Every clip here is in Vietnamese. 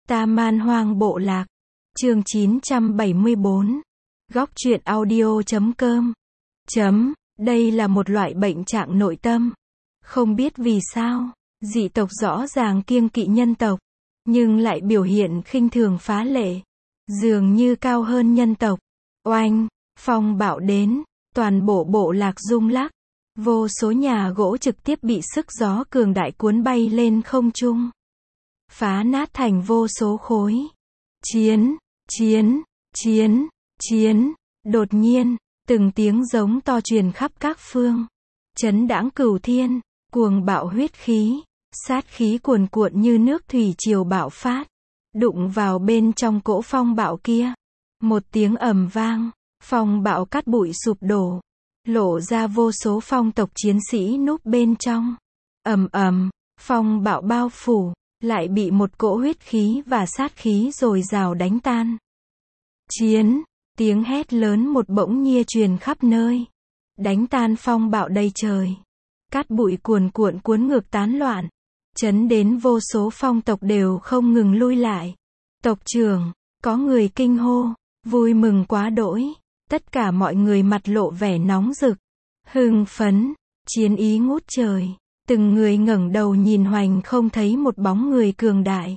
Ta Man Hoang Bộ Lạc. Chương 974. Góc truyện audio.com. Đây là một loại bệnh trạng nội tâm. Không biết vì sao, dị tộc rõ ràng kiêng kỵ nhân tộc, nhưng lại biểu hiện khinh thường phá lệ, dường như cao hơn nhân tộc. Oanh, phong bạo đến, toàn bộ bộ lạc rung lắc, vô số nhà gỗ trực tiếp bị sức gió cường đại cuốn bay lên không trung, phá nát thành vô số khối. Chiến, chiến, chiến, chiến. Đột nhiên, từng tiếng giống to truyền khắp các phương, chấn đãng cửu thiên, cuồng bạo huyết khí, sát khí cuồn cuộn như nước thủy triều bạo phát, đụng vào bên trong cỗ phong bạo kia. Một tiếng ầm vang, phong bạo cát bụi sụp đổ, lộ ra vô số phong tộc chiến sĩ núp bên trong. Ầm ầm, phong bạo bao phủ, lại bị một cỗ huyết khí và sát khí dồi dào đánh tan. Chiến, tiếng hét lớn một bỗng nhiên truyền khắp nơi, đánh tan phong bạo đầy trời. Cát bụi cuồn cuộn cuốn ngược tán loạn, chấn đến vô số phong tộc đều không ngừng lui lại. Tộc trưởng, có người kinh hô, vui mừng quá đỗi, tất cả mọi người mặt lộ vẻ nóng rực, hưng phấn, chiến ý ngút trời, từng người ngẩng đầu nhìn hoành không thấy một bóng người cường đại.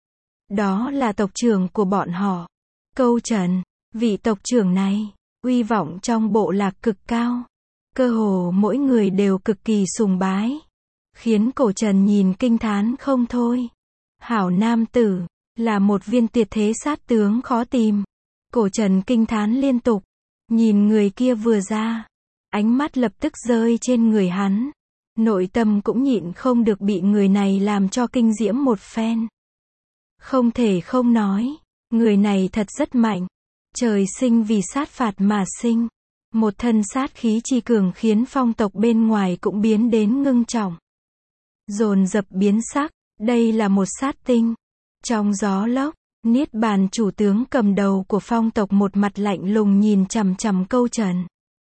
Đó là tộc trưởng của bọn họ, Câu Trần. Vị tộc trưởng này, uy vọng trong bộ lạc cực cao, cơ hồ mỗi người đều cực kỳ sùng bái, khiến Cổ Trần nhìn kinh thán không thôi. Hảo nam tử, là một viên tuyệt thế sát tướng khó tìm. Cổ Trần kinh thán liên tục, nhìn người kia vừa ra, ánh mắt lập tức rơi trên người hắn, nội tâm cũng nhịn không được bị người này làm cho kinh diễm một phen. Không thể không nói, người này thật rất mạnh, trời sinh vì sát phạt mà sinh, một thân sát khí chi cường khiến phong tộc bên ngoài cũng biến đến ngưng trọng, dồn dập biến sắc. Đây là một sát tinh. Trong gió lốc, Niết Bàn chủ tướng cầm đầu của phong tộc một mặt lạnh lùng nhìn chằm chằm Câu Trần,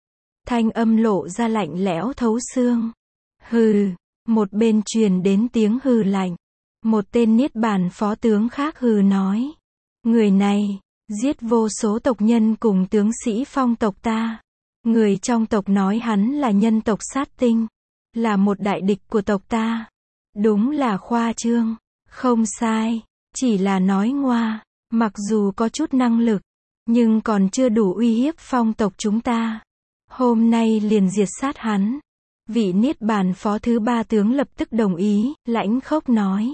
thanh âm lộ ra lạnh lẽo thấu xương. Hừ. Một bên truyền đến tiếng hừ lạnh. Một tên Niết Bàn phó tướng khác hừ nói, người này giết vô số tộc nhân cùng tướng sĩ phong tộc ta. Người trong tộc nói hắn là nhân tộc sát tinh, là một đại địch của tộc ta. Đúng là khoa trương. Không sai, chỉ là nói ngoa, mặc dù có chút năng lực, nhưng còn chưa đủ uy hiếp phong tộc chúng ta. Hôm nay liền diệt sát hắn. Vị Niết Bàn phó thứ ba tướng lập tức đồng ý, lãnh khốc nói.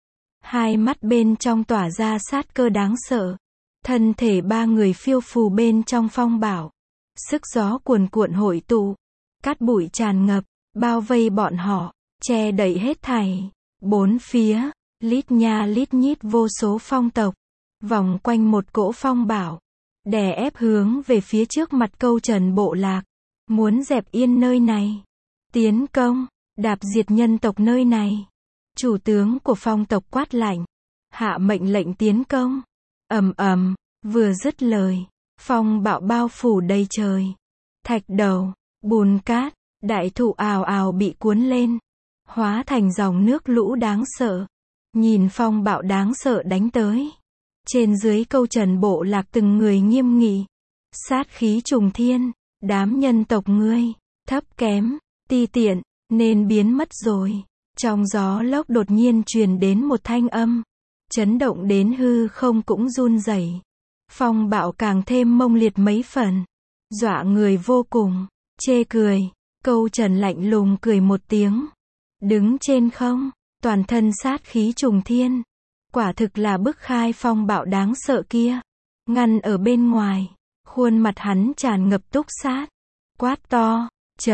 Hai mắt bên trong tỏa ra sát cơ đáng sợ. Thân thể ba người phiêu phù bên trong phong bạo. Sức gió cuồn cuộn hội tụ, cát bụi tràn ngập, bao vây bọn họ, che đậy hết thảy. Bốn phía, lít nha lít nhít vô số phong tộc, vòng quanh một cỗ phong bạo, đè ép hướng về phía trước mặt Câu Trần bộ lạc, muốn dẹp yên nơi này. Tiến công, đạp diệt nhân tộc nơi này. Chủ tướng của phong tộc quát lạnh, hạ mệnh lệnh tiến công. Ầm ầm, vừa dứt lời, phong bạo bao phủ đầy trời. Thạch đầu, bùn cát, đại thụ ào ào bị cuốn lên, hóa thành dòng nước lũ đáng sợ. Nhìn phong bạo đáng sợ đánh tới, trên dưới Câu Trần bộ lạc từng người nghiêm nghị, sát khí trùng thiên. Đám nhân tộc ngươi, thấp kém, ti tiện, nên biến mất rồi. Trong gió lốc đột nhiên truyền đến một thanh âm, chấn động đến hư không cũng run rẩy. Phong bạo càng thêm mông liệt mấy phần, dọa người vô cùng. Chê cười. Câu Trần lạnh lùng cười một tiếng, đứng trên không, toàn thân sát khí trùng thiên, quả thực là bức khai phong bạo đáng sợ kia, ngăn ở bên ngoài. Khuôn mặt hắn tràn ngập túc sát, quát to,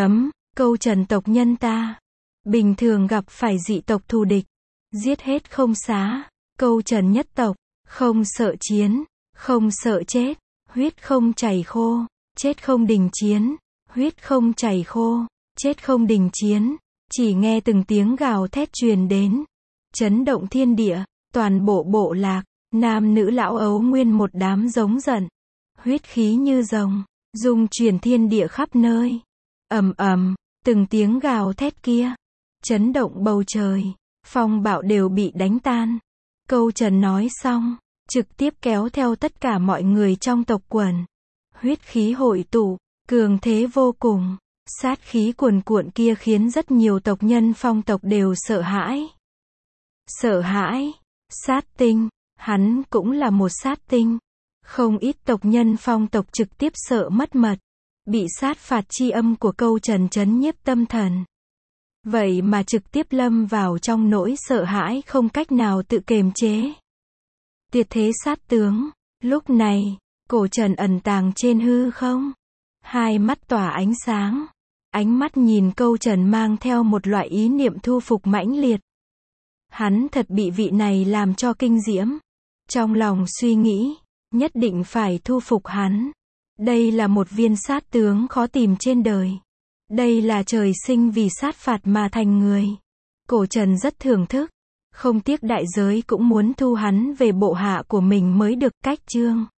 Câu Trần tộc nhân ta, bình thường gặp phải dị tộc thù địch, giết hết không xá. Câu Trần nhất tộc, không sợ chiến, không sợ chết, huyết không chảy khô, chết không đình chiến, huyết không chảy khô, chết không đình chiến. Chỉ nghe từng tiếng gào thét truyền đến, chấn động thiên địa, toàn bộ bộ lạc, nam nữ lão ấu nguyên một đám giống giận, huyết khí như rồng, dung chuyển thiên địa khắp nơi. Ầm ầm, từng tiếng gào thét kia, chấn động bầu trời, phong bạo đều bị đánh tan. Câu Trần nói xong, trực tiếp kéo theo tất cả mọi người trong tộc quần. Huyết khí hội tụ, cường thế vô cùng. Sát khí cuồn cuộn kia khiến rất nhiều tộc nhân Phong tộc đều sợ hãi. Sợ hãi. Sát tinh, hắn cũng là một sát tinh. Không ít tộc nhân Phong tộc trực tiếp sợ mất mật. Bị sát phạt chi âm của Câu Trần trấn nhiếp tâm thần. Vậy mà trực tiếp lâm vào trong nỗi sợ hãi không cách nào tự kiềm chế. Tuyệt thế sát tướng. Lúc này, cổ Trần ẩn tàng trên hư không. Hai mắt tỏa ánh sáng. Ánh mắt nhìn Câu Trần mang theo một loại ý niệm thu phục mãnh liệt. Hắn thật bị vị này làm cho kinh diễm. Trong lòng suy nghĩ, nhất định phải thu phục hắn. Đây là một viên sát tướng khó tìm trên đời. Đây là trời sinh vì sát phạt mà thành người. Cổ Trần rất thưởng thức. Không tiếc đại giới cũng muốn thu hắn về bộ hạ của mình mới được. Cách chương